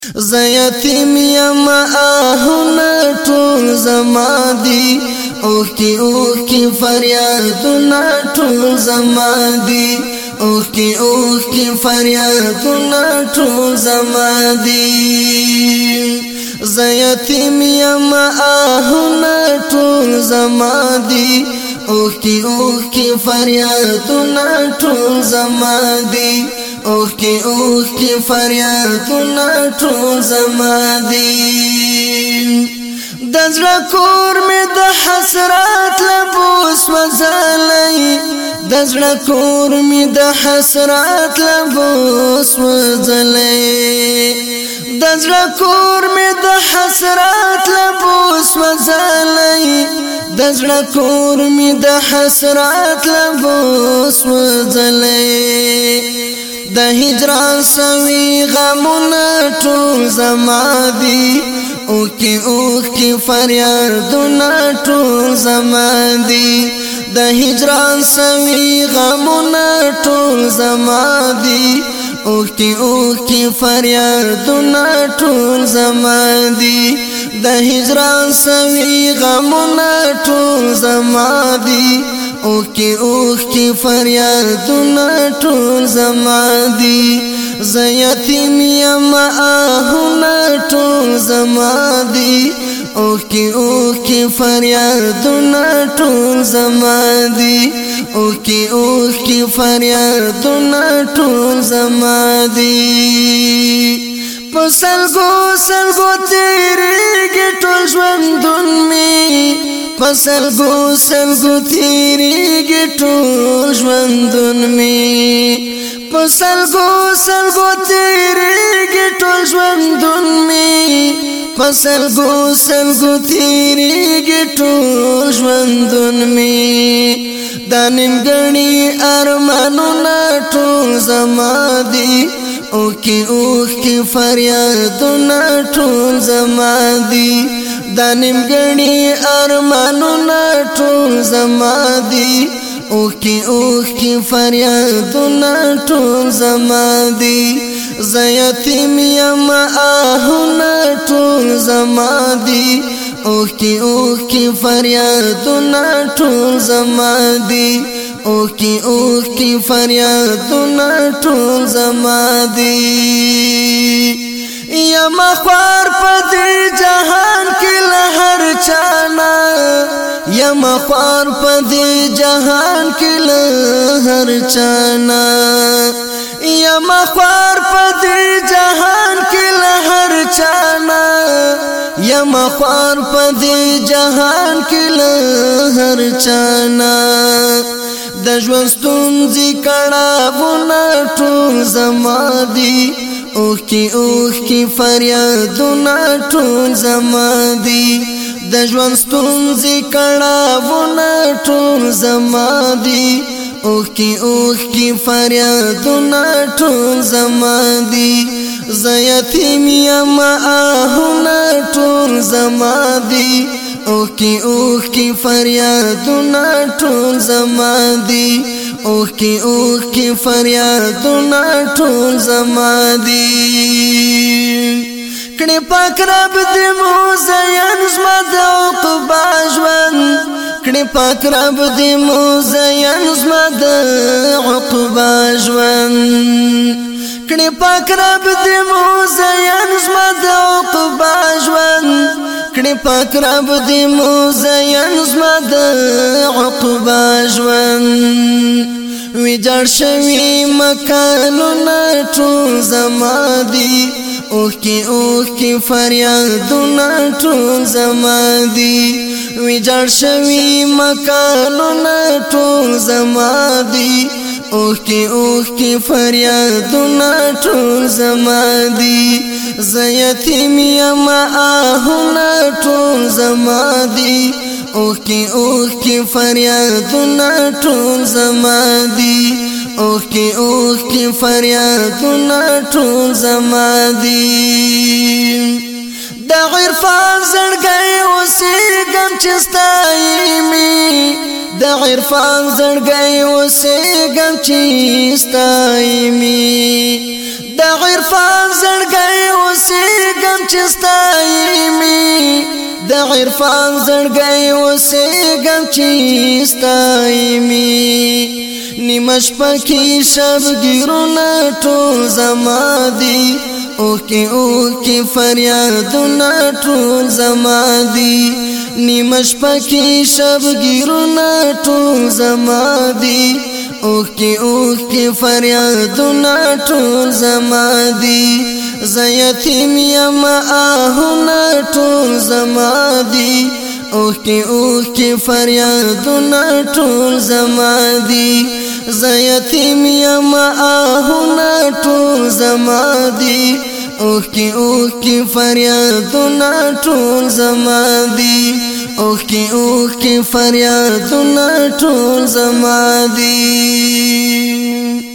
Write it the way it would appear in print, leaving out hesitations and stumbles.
زیتیم یم آهونه ټول زما دي اوخی اوخی فریادونه ټول زما دي اوخی اوخی فریادونه ټول زما دي زیتیم یم آهونه ټول زما دي اوخی اوخی فریادونه ټول زما دي اوخی اوخی فریادونه ټول زما دي دزړه کور می د حسرات لبوس وزلای دزړه کور می د حسرات لبوس وزلای دزړه کور می د حسرات لبوس وزلای دزړه کور می د حسرات لبوس وزلای د هجران سوي غمونه ټول زما دي اوکی اوکی فریادونه ټول زما دي د هجران سوي غمونه ټول زما دي اوکی اوکی فریادونه ټول زما دي د هجران سوي غمونه ټول زما دي اوکی اوکی فریادونه ټول زما دي زیتیم یم آهونه ټول زما دي اوکی اوکی فریادونه ټول زما دي اوکی اوکی فریادونه ټول زما دي پسلګو سلګو تیریږي ټول ژوندون می پسلګو سلګو تیریږي ټول ژوندون می پسلګو سلګو تیریږي ټول ژوندون می پسلګو سلګو تیریږي ټول ژوندون می د نیمګړي ارمانونه ټول زما دي اوکی اوکی فریادونه ټول زما دي د نیمګړي ارمانونه ټول زما دي اوکی اوکی فریادونه ټول زما دي زیتیم یم آهونه ټول زما دي اوکی اوکی فریادونه ټول زما دي اوکی اوکی فریادونه ټول زما دي یم خوار په دې جهان کې له هر چانا یم خوار په دې جهان کې له هر چانا یم خوار په دې جهان کې له هر چانا یم خوار په دې جهان کې له هر چانا د ژوند ستونزې کړاوونه ټول زما دي اوخی اوخی فریادونه ټول زما دي د ژوند ستونزې کړاوونه ټول زما دي اوخی اوخی فریادونه ټول زما دي زیتیم یم آهونه ټول زما دي اوکی اوکی فریادونه ټول زما دي اوکی اوکی فریادونه ټول زما دي کړي پاک رب دې مو زین زما د عقبا ژوند کړي پاک رب دې مو زین زما د عقبا ژوند کړي پاک رب دې مو زین زما د عقبا ژوند کړي پاک رب دې مو زین زما د عقبا ژوند ویجاړ شوي مکانونه ټول زما دي اوخی اوخی فریادونه ټول زما دي ویجاړ شوي مکانونه ټول زما دي اوخی اوخی فریادونه ټول زما دي زیتیم یم آهونه ټول زما دي اوخی اوخی فریادونه ټول زما دي اوخی اوخی فریادونه ټول زما دي د عرفان زړګي اوسېږم چې ستایمي د عرفان زړګي اوسېږم چې ستایمي د د عرفان زړګي اوسېږم چې ستایمي د عرفان زړګي اوسېږم چې ستایمي نیمه شپه کې شبګیرونه ټول زما دي اوکې اوکې فریادونه ټول زما دي نیمه شپه کې شبګیرونه ټول زما دي اوکې اوکې فریادونه ټول زما دي زه یتیم یم آهونه ټول زما دي اوکې اوکې فریادونه ټول زما دي زه یتیم یم آهونه ټول زما دي اوکې اوکې فریادونه ټول زما دي اوکې اوکې فریادونه ټول زما دي